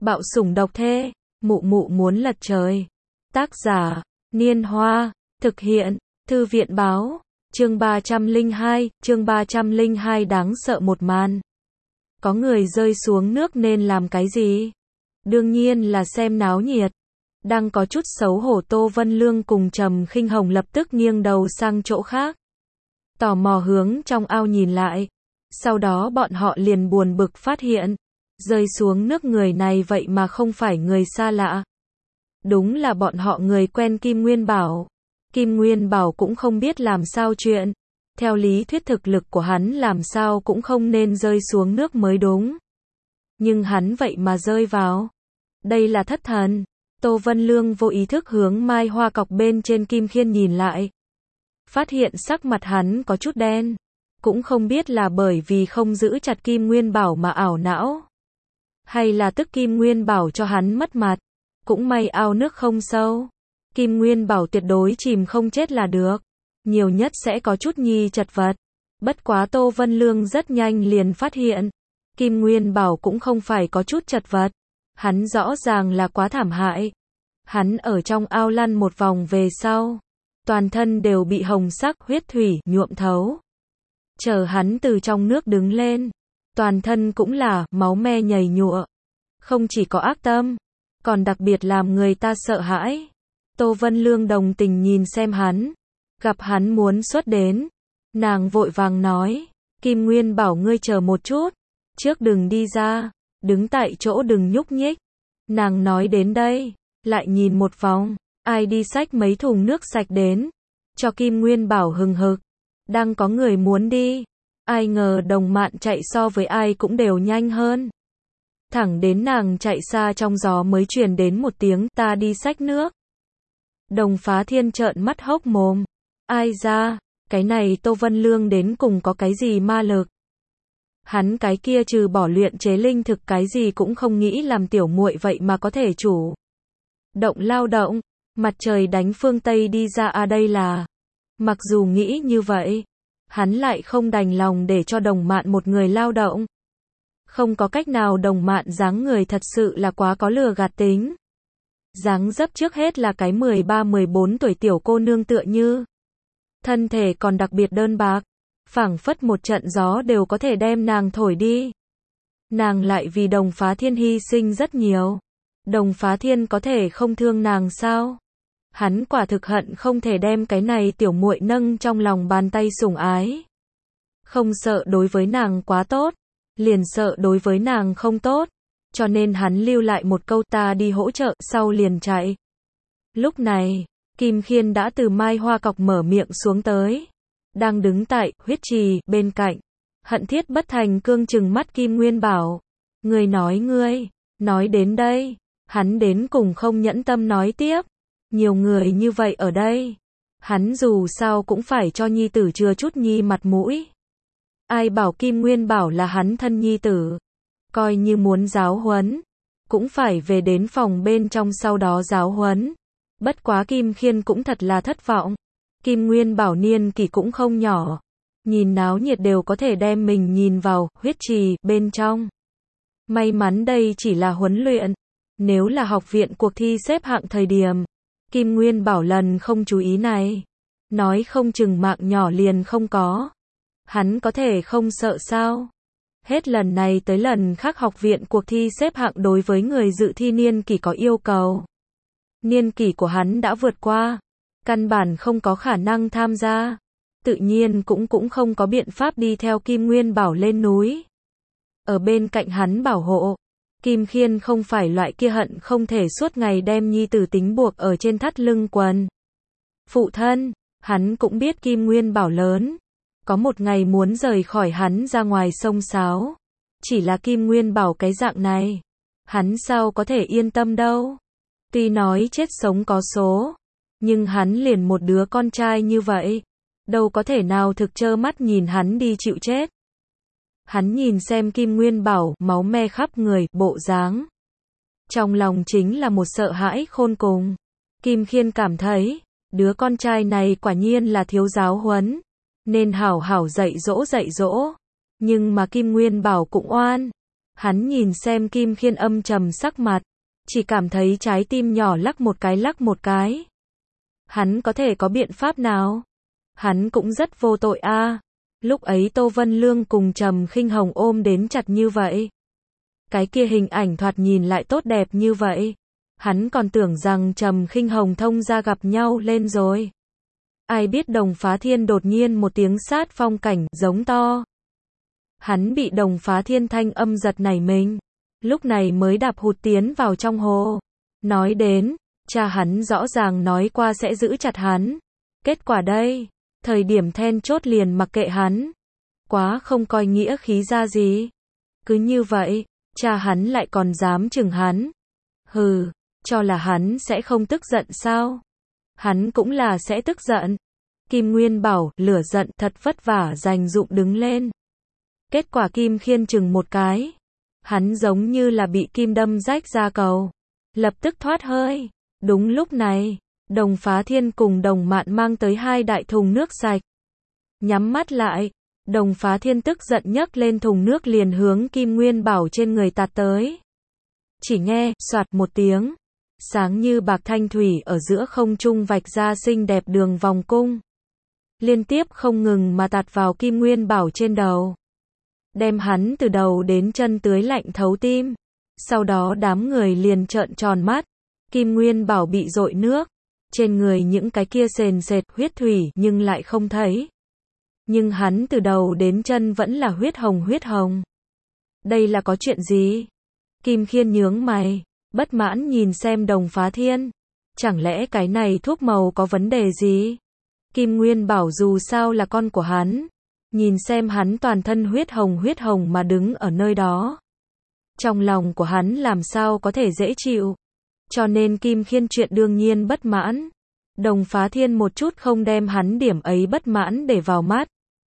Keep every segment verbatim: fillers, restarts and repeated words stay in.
Bạo sủng độc thê, mụ mụ muốn lật trời. Tác giả, Niên Hoa, thực hiện, Thư viện báo, chương ba trăm lẻ hai, chương ba trăm lẻ hai đáng sợ một màn. Có người rơi xuống nước nên làm cái gì? Đương nhiên là xem náo nhiệt. Đang có chút xấu hổ Tô Vân Lương cùng Trầm Khinh Hồng lập tức nghiêng đầu sang chỗ khác. Tò mò hướng trong ao nhìn lại. Sau đó bọn họ liền buồn bực phát hiện. Rơi xuống nước người này vậy mà không phải người xa lạ. Đúng là bọn họ người quen Kim Nguyên Bảo. Kim Nguyên Bảo cũng không biết làm sao chuyện. Theo lý thuyết thực lực của hắn làm sao cũng không nên rơi xuống nước mới đúng. Nhưng hắn vậy mà rơi vào. Đây là thất thần. Tô Vân Lương vô ý thức hướng mai hoa cọc bên trên Kim Khiên nhìn lại. Phát hiện sắc mặt hắn có chút đen. Cũng không biết là bởi vì không giữ chặt Kim Nguyên Bảo mà ảo não. Hay là tức Kim Nguyên Bảo cho hắn mất mặt. Cũng may ao nước không sâu. Kim Nguyên Bảo tuyệt đối chìm không chết là được. Nhiều nhất sẽ có chút nhi chật vật. Bất quá Tô Vân Lương rất nhanh liền phát hiện. Kim Nguyên Bảo cũng không phải có chút chật vật. Hắn rõ ràng là quá thảm hại. Hắn ở trong ao lăn một vòng về sau. Toàn thân đều bị hồng sắc huyết thủy nhuộm thấu. Chờ hắn từ trong nước đứng lên. Toàn thân cũng là máu me nhầy nhụa. Không chỉ có ác tâm. Còn đặc biệt làm người ta sợ hãi. Tô Vân Lương đồng tình nhìn xem hắn. Gặp hắn muốn xuất đến. Nàng vội vàng nói. Kim Nguyên Bảo ngươi chờ một chút. Trước đừng đi ra. Đứng tại chỗ đừng nhúc nhích. Nàng nói đến đây. Lại nhìn một vòng. Ai đi xách mấy thùng nước sạch đến. Cho Kim Nguyên Bảo hừng hực. Đang có người muốn đi. Ai ngờ Đồng Mạn chạy so với ai cũng đều nhanh hơn. Thẳng đến nàng chạy xa trong gió mới truyền đến một tiếng ta đi xách nước. Đồng Phá Thiên trợn mắt hốc mồm. Ai ra, cái này Tô Vân Lương đến cùng có cái gì ma lực. Hắn cái kia trừ bỏ luyện chế linh thực cái gì cũng không nghĩ làm tiểu muội vậy mà có thể chủ động lao động, mặt trời đánh phương Tây đi ra à đây là. Mặc dù nghĩ như vậy, hắn lại không đành lòng để cho Đồng Mạn một người lao động. Không có cách nào Đồng Mạn dáng người thật sự là quá có lừa gạt tính. Dáng dấp trước hết là cái mười ba mười bốn tuổi tiểu cô nương tựa như. Thân thể còn đặc biệt đơn bạc. Phảng phất một trận gió đều có thể đem nàng thổi đi. Nàng lại vì Đồng Phá Thiên hy sinh rất nhiều. Đồng Phá Thiên có thể không thương nàng sao? Hắn quả thực hận không thể đem cái này tiểu muội nâng trong lòng bàn tay sủng ái. Không sợ đối với nàng quá tốt. Liền sợ đối với nàng không tốt. Cho nên hắn lưu lại một câu ta đi hỗ trợ sau liền chạy. Lúc này, Kim Khiên đã từ mai hoa cọc mở miệng xuống tới. Đang đứng tại huyết trì bên cạnh. Hận thiết bất thành cương chừng mắt Kim Nguyên Bảo. Ngươi nói ngươi, nói đến đây. Hắn đến cùng không nhẫn tâm nói tiếp. Nhiều người như vậy ở đây. Hắn dù sao cũng phải cho nhi tử chừa chút nhi mặt mũi. Ai bảo Kim Nguyên Bảo là hắn thân nhi tử. Coi như muốn giáo huấn. Cũng phải về đến phòng bên trong sau đó giáo huấn. Bất quá Kim Khiên cũng thật là thất vọng. Kim Nguyên Bảo niên kỷ cũng không nhỏ. Nhìn náo nhiệt đều có thể đem mình nhìn vào huyết trì bên trong. May mắn đây chỉ là huấn luyện. Nếu là học viện cuộc thi xếp hạng thời điểm. Kim Nguyên Bảo lần không chú ý này. Nói không chừng mạng nhỏ liền không có. Hắn có thể không sợ sao? Hết lần này tới lần khác học viện cuộc thi xếp hạng đối với người dự thi niên kỷ có yêu cầu. Niên kỷ của hắn đã vượt qua. Căn bản không có khả năng tham gia. Tự nhiên cũng cũng không có biện pháp đi theo Kim Nguyên Bảo lên núi. Ở bên cạnh hắn bảo hộ. Kim Khiên không phải loại kia hận không thể suốt ngày đem nhi tử tính buộc ở trên thắt lưng quần. Phụ thân, hắn cũng biết Kim Nguyên Bảo lớn. Có một ngày muốn rời khỏi hắn ra ngoài sông sáo. Chỉ là Kim Nguyên Bảo cái dạng này. Hắn sao có thể yên tâm đâu. Tuy nói chết sống có số. Nhưng hắn liền một đứa con trai như vậy. Đâu có thể nào thực trơ mắt nhìn hắn đi chịu chết. Hắn nhìn xem Kim Nguyên Bảo máu me khắp người, bộ dáng. Trong lòng chính là một sợ hãi khôn cùng. Kim Khiên cảm thấy, đứa con trai này quả nhiên là thiếu giáo huấn. Nên hảo hảo dạy dỗ dạy dỗ. Nhưng mà Kim Nguyên Bảo cũng oan. Hắn nhìn xem Kim Khiên âm trầm sắc mặt, chỉ cảm thấy trái tim nhỏ lắc một cái lắc một cái. Hắn có thể có biện pháp nào? Hắn cũng rất vô tội a. À. Lúc ấy Tô Vân Lương cùng Trầm Khinh Hồng ôm đến chặt như vậy. Cái kia hình ảnh thoạt nhìn lại tốt đẹp như vậy. Hắn còn tưởng rằng Trầm Khinh Hồng thông ra gặp nhau lên rồi. Ai biết Đồng Phá Thiên đột nhiên một tiếng sát phong cảnh giống to. Hắn bị Đồng Phá Thiên thanh âm giật nảy mình. Lúc này mới đạp hụt tiến vào trong hồ. Nói đến, cha hắn rõ ràng nói qua sẽ giữ chặt hắn. Kết quả đây, thời điểm then chốt liền mặc kệ hắn. Quá không coi nghĩa khí ra gì. Cứ như vậy, cha hắn lại còn dám chừng hắn. Hừ, cho là hắn sẽ không tức giận sao? Hắn cũng là sẽ tức giận. Kim Nguyên Bảo, lửa giận thật vất vả dành dụm đứng lên. Kết quả Kim Khiên chừng một cái. Hắn giống như là bị kim đâm rách da cầu. Lập tức thoát hơi. Đúng lúc này, Đồng Phá Thiên cùng Đồng Mạn mang tới hai đại thùng nước sạch. Nhắm mắt lại, Đồng Phá Thiên tức giận nhấc lên thùng nước liền hướng Kim Nguyên Bảo trên người tạt tới. Chỉ nghe, soạt một tiếng. Sáng như bạc thanh thủy ở giữa không trung vạch ra xinh đẹp đường vòng cung. Liên tiếp không ngừng mà tạt vào Kim Nguyên Bảo trên đầu. Đem hắn từ đầu đến chân tưới lạnh thấu tim. Sau đó đám người liền trợn tròn mắt. Kim Nguyên Bảo bị dội nước. Trên người những cái kia sền sệt huyết thủy nhưng lại không thấy. Nhưng hắn từ đầu đến chân vẫn là huyết hồng huyết hồng. Đây là có chuyện gì? Kim Khiên nhướng mày, bất mãn nhìn xem Đồng Phá Thiên. Chẳng lẽ cái này thuốc màu có vấn đề gì? Kim Nguyên Bảo dù sao là con của hắn. Nhìn xem hắn toàn thân huyết hồng huyết hồng mà đứng ở nơi đó. Trong lòng của hắn làm sao có thể dễ chịu. Cho nên Kim Khiên chuyện đương nhiên bất mãn. Đồng Phá Thiên một chút không đem hắn điểm ấy bất mãn để vào mắt.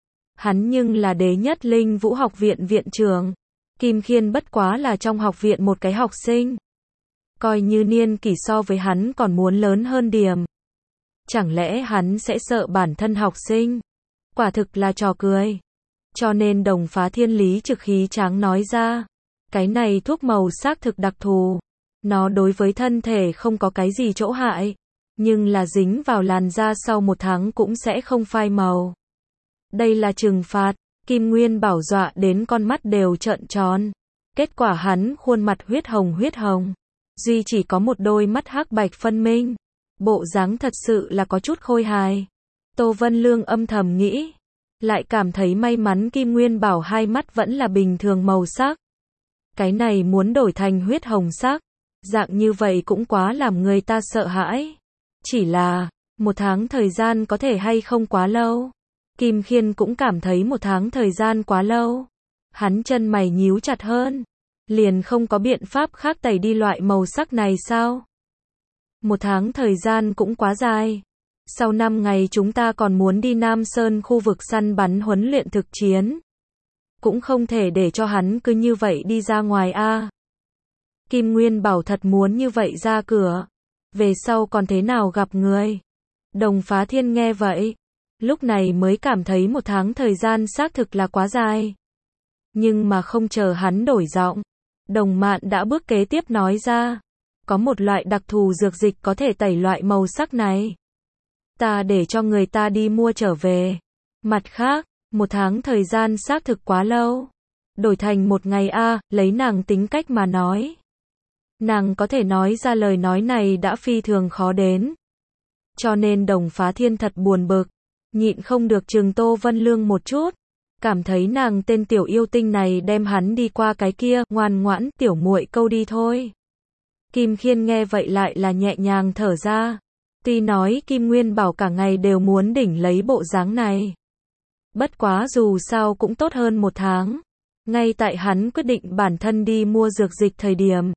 Hắn nhưng là đế nhất linh vũ học viện viện trưởng. Kim Khiên bất quá là trong học viện một cái học sinh. Coi như niên kỷ so với hắn còn muốn lớn hơn điểm. Chẳng lẽ hắn sẽ sợ bản thân học sinh? Quả thực là trò cười. Cho nên Đồng Phá Thiên lý trực khí tráng nói ra. Cái này thuốc màu xác thực đặc thù. Nó đối với thân thể không có cái gì chỗ hại. Nhưng là dính vào làn da sau một tháng cũng sẽ không phai màu. Đây là trừng phạt. Kim Nguyên Bảo dọa đến con mắt đều trợn tròn. Kết quả hắn khuôn mặt huyết hồng huyết hồng. Duy chỉ có một đôi mắt hắc bạch phân minh. Bộ dáng thật sự là có chút khôi hài. Tô Vân Lương âm thầm nghĩ. Lại cảm thấy may mắn Kim Nguyên Bảo hai mắt vẫn là bình thường màu sắc. Cái này muốn đổi thành huyết hồng sắc. Dạng như vậy cũng quá làm người ta sợ hãi. Chỉ là, một tháng thời gian có thể hay không quá lâu. Kim Khiên cũng cảm thấy một tháng thời gian quá lâu. Hắn chân mày nhíu chặt hơn. Liền không có biện pháp khác tẩy đi loại màu sắc này sao? Một tháng thời gian cũng quá dài. Sau năm ngày chúng ta còn muốn đi Nam Sơn khu vực săn bắn huấn luyện thực chiến. Cũng không thể để cho hắn cứ như vậy đi ra ngoài a. Kim Nguyên Bảo thật muốn như vậy ra cửa. Về sau còn thế nào gặp người? Đồng Phá Thiên nghe vậy. Lúc này mới cảm thấy một tháng thời gian xác thực là quá dài. Nhưng mà không chờ hắn đổi giọng. Đồng Mạn đã bước kế tiếp nói ra. Có một loại đặc thù dược dịch có thể tẩy loại màu sắc này. Ta để cho người ta đi mua trở về. Mặt khác, một tháng thời gian xác thực quá lâu. Đổi thành một ngày a, lấy nàng tính cách mà nói. Nàng có thể nói ra lời nói này đã phi thường khó đến. Cho nên Đồng Phá Thiên thật buồn bực. Nhịn không được chừng Tô Vân Lương một chút. Cảm thấy nàng tên tiểu yêu tinh này đem hắn đi qua cái kia, ngoan ngoãn, tiểu muội câu đi thôi. Kim Khiên nghe vậy lại là nhẹ nhàng thở ra. Tuy nói Kim Nguyên Bảo cả ngày đều muốn đỉnh lấy bộ dáng này. Bất quá dù sao cũng tốt hơn một tháng. Ngay tại hắn quyết định bản thân đi mua dược dịch thời điểm.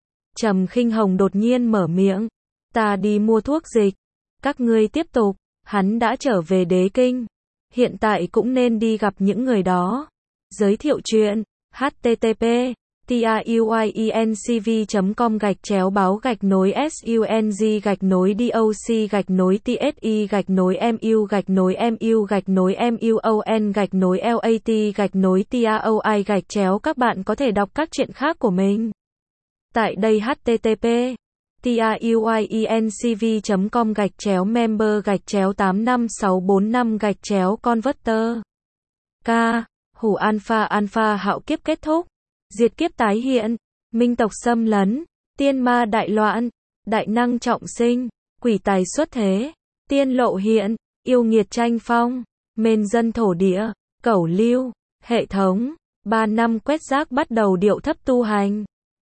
Trầm Khinh Hồng đột nhiên mở miệng. Ta đi mua thuốc dịch. Các ngươi tiếp tục. Hắn đã trở về đế kinh. Hiện tại cũng nên đi gặp những người đó. Giới thiệu chuyện. H T T P tayuyencv chấm com gạch chéo báo gạch nối sung gạch nối doc gạch nối tsi gạch nối mu gạch nối mu gạch nối muon gạch nối lat gạch nối taoi gạch chéo. Các bạn có thể đọc các truyện khác của mình tại đây. http tayuyencv chấm com gạch chéo member gạch chéo tám năm sáu bốn năm gạch chéo converter. K. Hủ alpha alpha hạo kiếp kết thúc, diệt kiếp tái hiện, minh tộc xâm lấn, tiên ma đại loạn, đại năng trọng sinh, quỷ tài xuất thế, tiên lộ hiện, yêu nghiệt tranh phong, mên dân thổ địa, cẩu lưu, hệ thống. Ba năm quét rác bắt đầu điệu thấp tu hành.